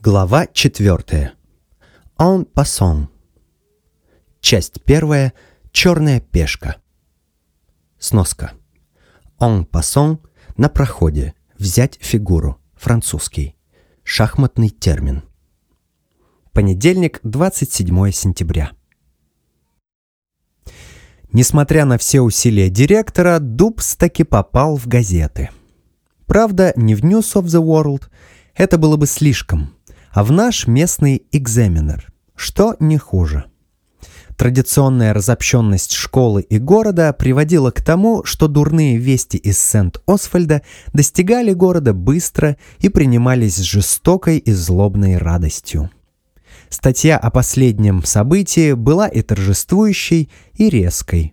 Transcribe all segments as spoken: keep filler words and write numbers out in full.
Глава четвертая. En passant. Часть первая. Черная пешка. Сноска. En passant – на проходе. Взять фигуру. Французский. Шахматный термин. Понедельник, двадцать седьмое сентября. Несмотря на все усилия директора, Дубс таки попал в газеты. Правда, не в News of the World, это было бы слишком, а в наш местный Examiner, что не хуже. Традиционная разобщенность школы и города приводила к тому, что дурные вести из Сент-Освальда достигали города быстро и принимались с жестокой и злобной радостью. Статья о последнем событии была и торжествующей, и резкой.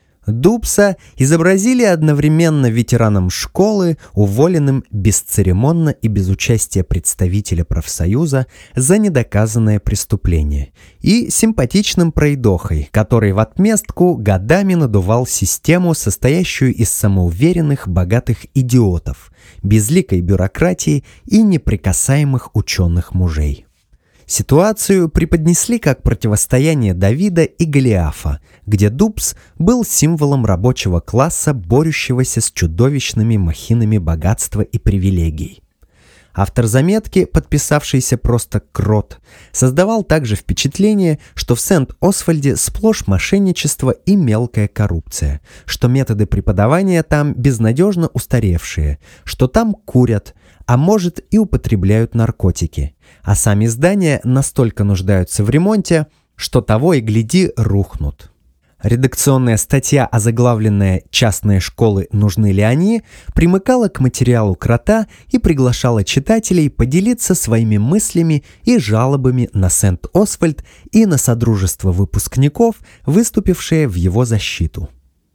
Дубса изобразили одновременно ветераном школы, уволенным бесцеремонно и без участия представителя профсоюза за недоказанное преступление, и симпатичным пройдохой, который в отместку годами надувал систему, состоящую из самоуверенных богатых идиотов, безликой бюрократии и неприкасаемых ученых мужей. Ситуацию преподнесли как противостояние Давида и Голиафа, где Дубс был символом рабочего класса, борющегося с чудовищными махинами богатства и привилегий. Автор заметки, подписавшийся просто Крот, создавал также впечатление, что в Сент-Освальде сплошь мошенничество и мелкая коррупция, что методы преподавания там безнадежно устаревшие, что там курят, а может и употребляют наркотики, а сами здания настолько нуждаются в ремонте, что того и гляди рухнут. Редакционная статья, озаглавленная «Частные школы, нужны ли они?», примыкала к материалу Крота и приглашала читателей поделиться своими мыслями и жалобами на Сент-Освальд и на содружество выпускников, выступившее в его защиту.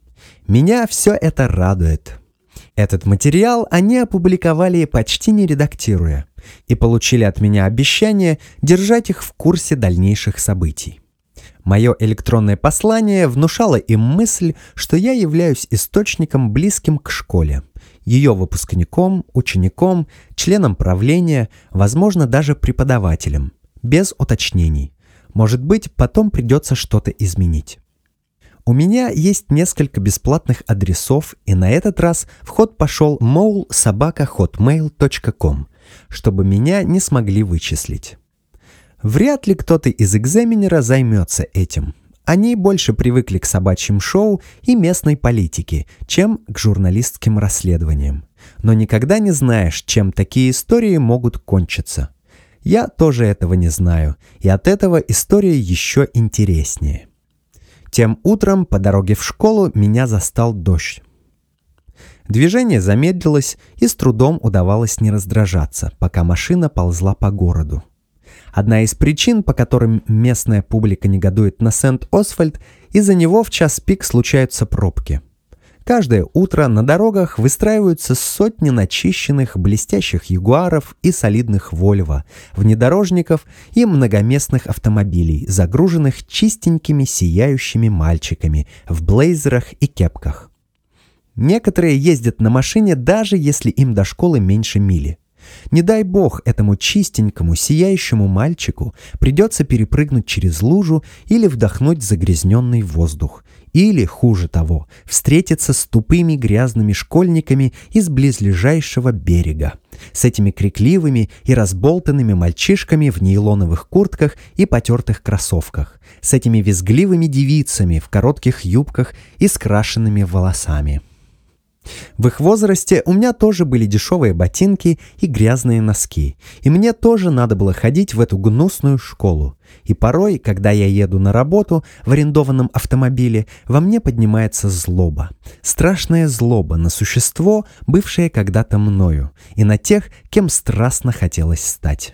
Меня все это радует. Этот материал они опубликовали почти не редактируя и получили от меня обещание держать их в курсе дальнейших событий. Мое электронное послание внушало им мысль, что я являюсь источником, близким к школе, ее выпускником, учеником, членом правления, возможно, даже преподавателем, без уточнений. Может быть, потом придется что-то изменить. У меня есть несколько бесплатных адресов, и на этот раз в ход пошел mole собака hotmail точка ком, чтобы меня не смогли вычислить. Вряд ли кто-то из экзаменера займется этим. Они больше привыкли к собачьим шоу и местной политике, чем к журналистским расследованиям. Но никогда не знаешь, чем такие истории могут кончиться. Я тоже этого не знаю, и от этого история еще интереснее. Тем утром по дороге в школу меня застал дождь. Движение замедлилось, и с трудом удавалось не раздражаться, пока машина ползла по городу. Одна из причин, по которым местная публика негодует на Сент-Освальд, из-за него в час пик случаются пробки. Каждое утро на дорогах выстраиваются сотни начищенных, блестящих ягуаров и солидных Вольво, внедорожников и многоместных автомобилей, загруженных чистенькими сияющими мальчиками в блейзерах и кепках. Некоторые ездят на машине, даже если им до школы меньше мили. Не дай бог этому чистенькому, сияющему мальчику придется перепрыгнуть через лужу или вдохнуть загрязненный воздух. Или, хуже того, встретиться с тупыми грязными школьниками из близлежащего берега, с этими крикливыми и разболтанными мальчишками в нейлоновых куртках и потертых кроссовках, с этими визгливыми девицами в коротких юбках и с крашенными волосами. В их возрасте у меня тоже были дешевые ботинки и грязные носки, и мне тоже надо было ходить в эту гнусную школу. И порой, когда я еду на работу в арендованном автомобиле, во мне поднимается злоба. Страшная злоба на существо, бывшее когда-то мною, и на тех, кем страстно хотелось стать.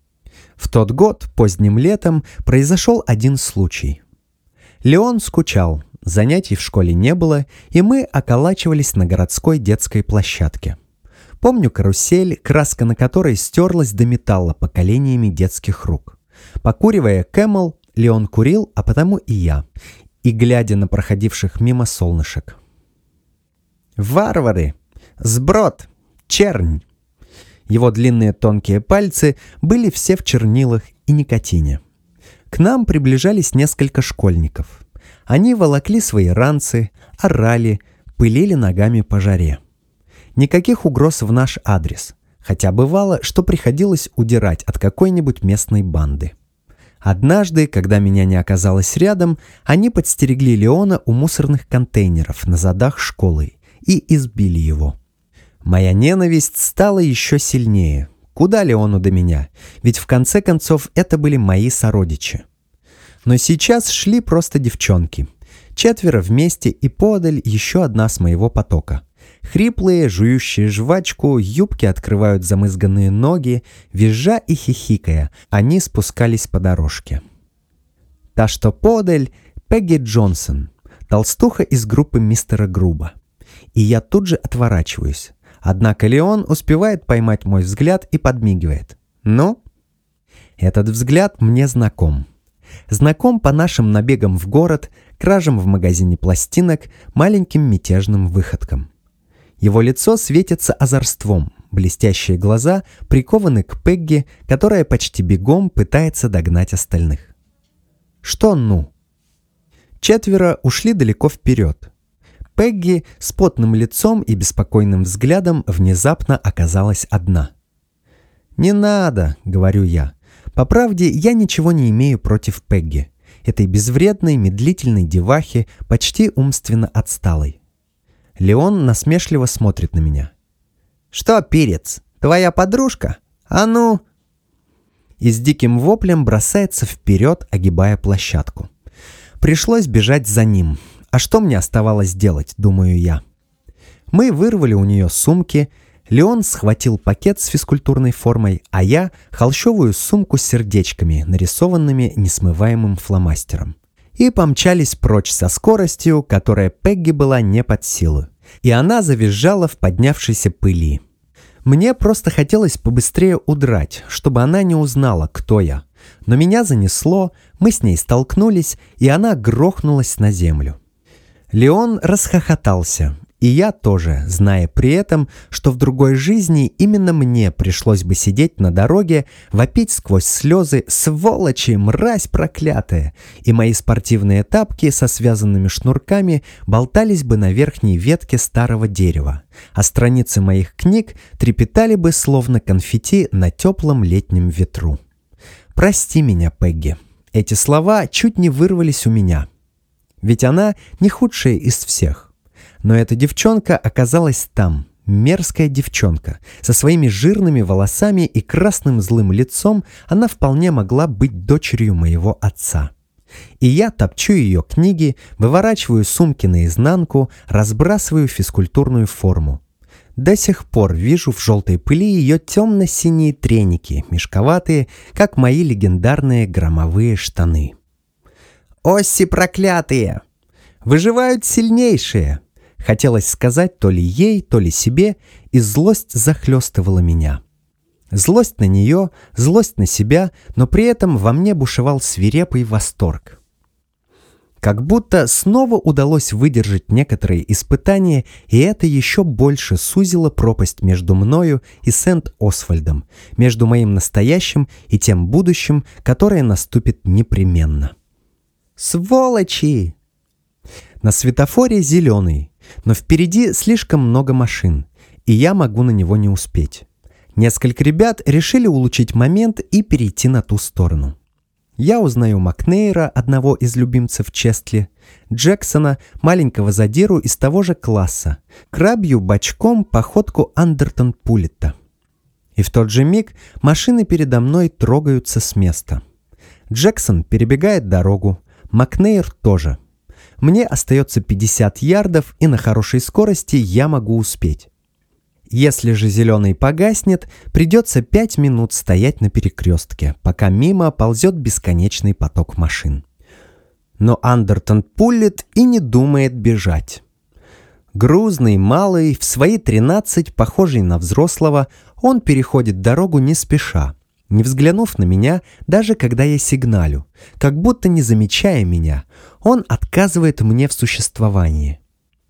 В тот год, поздним летом, произошел один случай. Леон скучал. Занятий в школе не было, и мы околачивались на городской детской площадке. Помню карусель, краска на которой стерлась до металла поколениями детских рук. Покуривая Camel, Леон курил, а потому и я, и глядя на проходивших мимо солнышек. «Варвары! Сброд! Чернь!» Его длинные тонкие пальцы были все в чернилах и никотине. К нам приближались несколько школьников. Они волокли свои ранцы, орали, пылили ногами по жаре. Никаких угроз в наш адрес, хотя бывало, что приходилось удирать от какой-нибудь местной банды. Однажды, когда меня не оказалось рядом, они подстерегли Леона у мусорных контейнеров на задах школы и избили его. Моя ненависть стала еще сильнее. Куда Леону до меня? Ведь в конце концов это были мои сородичи. Но сейчас шли просто девчонки. Четверо вместе и подаль еще одна с моего потока. Хриплые, жующие жвачку, юбки открывают замызганные ноги, визжа и хихикая, они спускались по дорожке. Та, что подаль, Пегги Джонсон, толстуха из группы мистера Груба. И я тут же отворачиваюсь. Однако Леон успевает поймать мой взгляд и подмигивает. «Ну?» Этот взгляд мне знаком. Знаком по нашим набегам в город, кражам в магазине пластинок, маленьким мятежным выходкам. Его лицо светится озорством, блестящие глаза прикованы к Пегги, которая почти бегом пытается догнать остальных. Что «ну»? Четверо ушли далеко вперед. Пегги с потным лицом и беспокойным взглядом внезапно оказалась одна. «Не надо», — говорю я. По правде, я ничего не имею против Пегги, этой безвредной, медлительной девахи, почти умственно отсталой. Леон насмешливо смотрит на меня. «Что, перец, твоя подружка? А ну!» И с диким воплем бросается вперед, огибая площадку. Пришлось бежать за ним. А что мне оставалось делать, думаю я. Мы вырвали у нее сумки. Леон схватил пакет с физкультурной формой, а я — холщовую сумку с сердечками, нарисованными несмываемым фломастером. И помчались прочь со скоростью, которая Пегги была не под силу. И она завизжала в поднявшейся пыли. Мне просто хотелось побыстрее удрать, чтобы она не узнала, кто я. Но меня занесло, мы с ней столкнулись, и она грохнулась на землю. Леон расхохотался, и я тоже, зная при этом, что в другой жизни именно мне пришлось бы сидеть на дороге, вопить сквозь слезы «Сволочи, мразь проклятая!» и мои спортивные тапки со связанными шнурками болтались бы на верхней ветке старого дерева, а страницы моих книг трепетали бы словно конфетти на теплом летнем ветру. «Прости меня, Пегги». Эти слова чуть не вырвались у меня. Ведь она не худшая из всех. Но эта девчонка оказалась там, мерзкая девчонка. Со своими жирными волосами и красным злым лицом она вполне могла быть дочерью моего отца. И я топчу ее книги, выворачиваю сумки наизнанку, разбрасываю физкультурную форму. До сих пор вижу в желтой пыли ее темно-синие треники, мешковатые, как мои легендарные громовые штаны. «Осси проклятые! Выживают сильнейшие!» Хотелось сказать то ли ей, то ли себе, и злость захлестывала меня. Злость на нее, злость на себя, но при этом во мне бушевал свирепый восторг. Как будто снова удалось выдержать некоторые испытания, и это еще больше сузило пропасть между мною и Сент-Освальдом, между моим настоящим и тем будущим, которое наступит непременно. «Сволочи!» На светофоре зеленый, но впереди слишком много машин, и я могу на него не успеть. Несколько ребят решили улучшить момент и перейти на ту сторону. Я узнаю Макнейра, одного из любимцев Честли, Джексона, маленького задиру из того же класса, крабью бочком походку Андертон Пуллетта. И в тот же миг машины передо мной трогаются с места. Джексон перебегает дорогу, Макнейр тоже. Мне остается пятьдесят ярдов, и на хорошей скорости я могу успеть. Если же зеленый погаснет, придется пять минут стоять на перекрестке, пока мимо ползет бесконечный поток машин. Но Андертон Пуллетт и не думает бежать. Грузный, малый, в свои тринадцать, похожий на взрослого, он переходит дорогу не спеша, не взглянув на меня, даже когда я сигналю, как будто не замечая меня, он отказывает мне в существовании.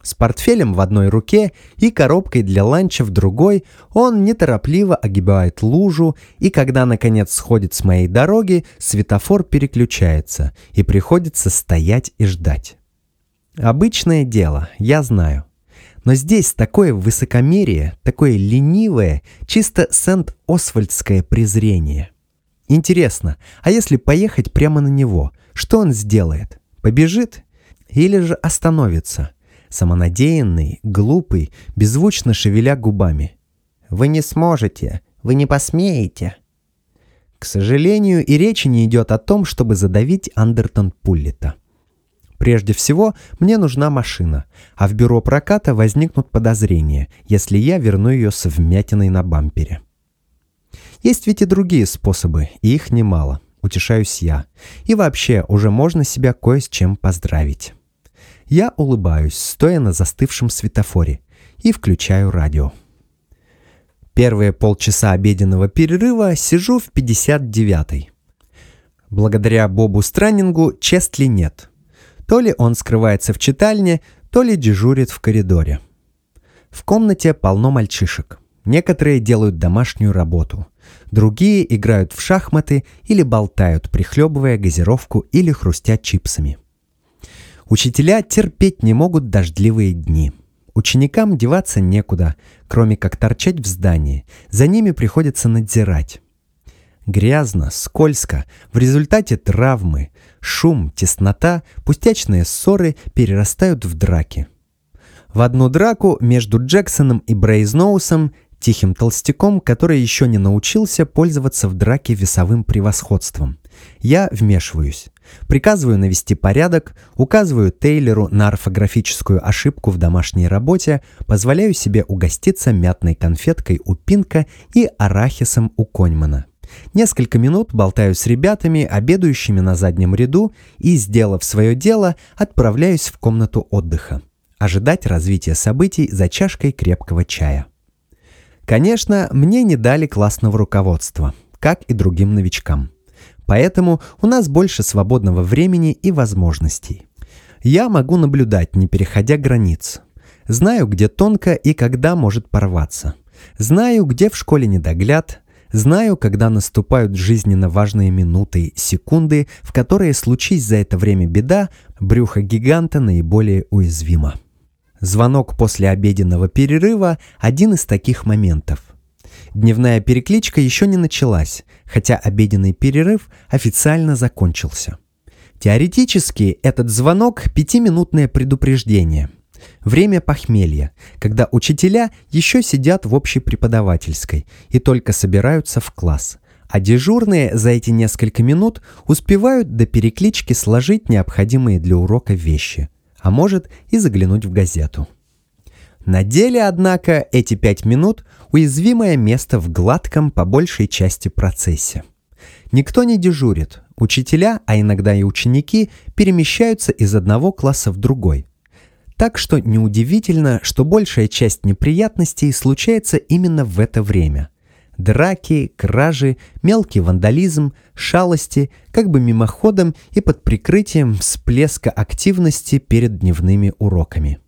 С портфелем в одной руке и коробкой для ланча в другой он неторопливо огибает лужу, и когда наконец сходит с моей дороги, светофор переключается, и приходится стоять и ждать. Обычное дело, я знаю. Но здесь такое высокомерие, такое ленивое, чисто Сент-Освальдское презрение. Интересно, а если поехать прямо на него, что он сделает? Побежит? Или же остановится? Самонадеянный, глупый, беззвучно шевеля губами. «Вы не сможете, вы не посмеете». К сожалению, и речи не идет о том, чтобы задавить Андертон Пуллета. Прежде всего, мне нужна машина, а в бюро проката возникнут подозрения, если я верну ее с вмятиной на бампере. Есть ведь и другие способы, и их немало, утешаюсь я. И вообще, уже можно себя кое с чем поздравить. Я улыбаюсь, стоя на застывшем светофоре, и включаю радио. Первые полчаса обеденного перерыва сижу в пятьдесят девятой. Благодаря Бобу Страннингу Честли нет. То ли он скрывается в читальне, то ли дежурит в коридоре. В комнате полно мальчишек. Некоторые делают домашнюю работу. Другие играют в шахматы или болтают, прихлебывая газировку или хрустя чипсами. Учителя терпеть не могут дождливые дни. Ученикам деваться некуда, кроме как торчать в здании. За ними приходится надзирать. Грязно, скользко, в результате травмы, шум, теснота, пустячные ссоры перерастают в драки. В одну драку между Джексоном и Брейзноусом, тихим толстяком, который еще не научился пользоваться в драке весовым превосходством. Я вмешиваюсь. Приказываю навести порядок, указываю Тейлору на орфографическую ошибку в домашней работе, позволяю себе угоститься мятной конфеткой у Пинка и арахисом у Коньмана. Несколько минут болтаю с ребятами, обедающими на заднем ряду, и, сделав свое дело, отправляюсь в комнату отдыха. Ожидать развития событий за чашкой крепкого чая. Конечно, мне не дали классного руководства, как и другим новичкам. Поэтому у нас больше свободного времени и возможностей. Я могу наблюдать, не переходя границ. Знаю, где тонко и когда может порваться. Знаю, где в школе недогляд. Знаю, когда наступают жизненно важные минуты, секунды, в которые, случись за это время беда, брюхо гиганта наиболее уязвимо. Звонок после обеденного перерыва – один из таких моментов. Дневная перекличка еще не началась, хотя обеденный перерыв официально закончился. Теоретически этот звонок – пятиминутное предупреждение. Время похмелья, когда учителя еще сидят в общепреподавательской и только собираются в класс, а дежурные за эти несколько минут успевают до переклички сложить необходимые для урока вещи, а может и заглянуть в газету. На деле, однако, эти пять минут – уязвимое место в гладком, по большей части, процессе. Никто не дежурит, учителя, а иногда и ученики, перемещаются из одного класса в другой. Так что неудивительно, что большая часть неприятностей случается именно в это время. Драки, кражи, мелкий вандализм, шалости, как бы мимоходом и под прикрытием всплеска активности перед дневными уроками.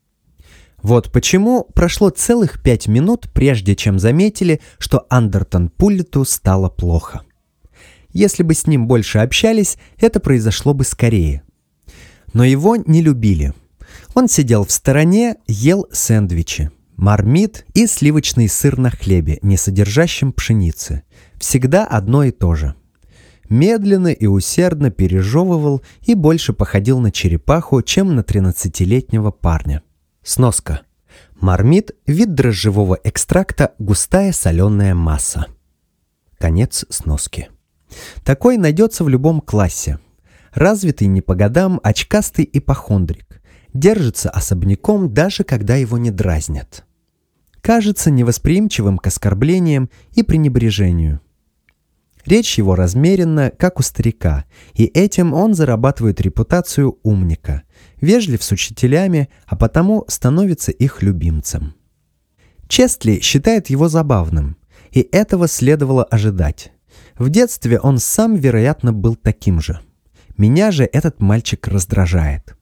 Вот почему прошло целых пять минут, прежде чем заметили, что Андертон Пуллету стало плохо. Если бы с ним больше общались, это произошло бы скорее. Но его не любили. Он сидел в стороне, ел сэндвичи, мармит и сливочный сыр на хлебе, не содержащем пшеницы. Всегда одно и то же. Медленно и усердно пережевывал и больше походил на черепаху, чем на тринадцатилетнего парня. Сноска. Мармит – вид дрожжевого экстракта, густая соленая масса. Конец сноски. Такой найдется в любом классе. Развитый не по годам, очкастый ипохондрик. Держится особняком, даже когда его не дразнят. Кажется невосприимчивым к оскорблениям и пренебрежению. Речь его размеренна, как у старика, и этим он зарабатывает репутацию умника, вежлив с учителями, а потому становится их любимцем. Честли считает его забавным, и этого следовало ожидать. В детстве он сам, вероятно, был таким же. Меня же этот мальчик раздражает.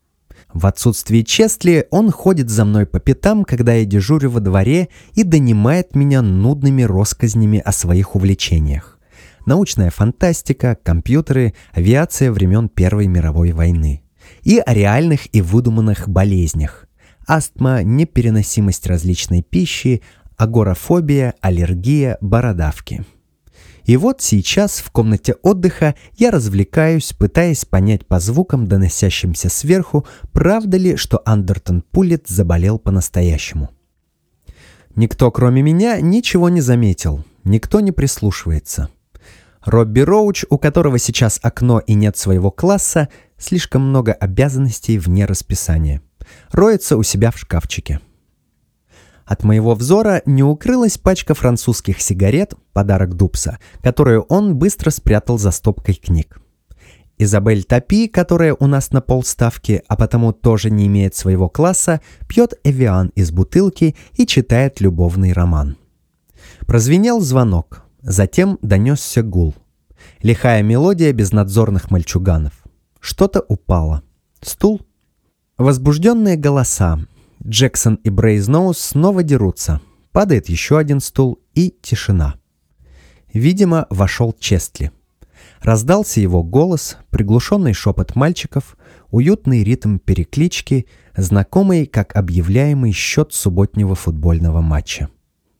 В отсутствие Честли он ходит за мной по пятам, когда я дежурю во дворе, и донимает меня нудными россказнями о своих увлечениях. Научная фантастика, компьютеры, авиация времен Первой мировой войны. И о реальных и выдуманных болезнях. Астма, непереносимость различной пищи, агорафобия, аллергия, бородавки. И вот сейчас в комнате отдыха я развлекаюсь, пытаясь понять по звукам, доносящимся сверху, правда ли, что Андертон Пуллетт заболел по-настоящему. Никто, кроме меня, ничего не заметил, никто не прислушивается. Робби Роуч, у которого сейчас окно и нет своего класса, слишком много обязанностей вне расписания, роется у себя в шкафчике. От моего взора не укрылась пачка французских сигарет, подарок Дупса, которую он быстро спрятал за стопкой книг. Изабель Тапи, которая у нас на полставки, а потому тоже не имеет своего класса, пьет эвиан из бутылки и читает любовный роман. Прозвенел звонок, затем донесся гул. Лихая мелодия безнадзорных мальчуганов. Что-то упало. Стул. Возбужденные голоса. Джексон и Брейзноус снова дерутся. Падает еще один стул и тишина. Видимо, вошел Честли. Раздался его голос, приглушенный шепот мальчиков, уютный ритм переклички, знакомый как объявляемый счет субботнего футбольного матча.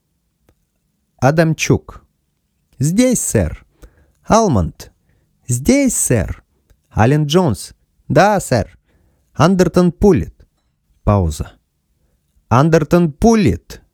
Адамчук. «Здесь, сэр». Алмонд. «Здесь, сэр». Аллен Джонс. «Да, сэр». Андертон Пуллетт. Пауза. «Андертон Пуллетт!»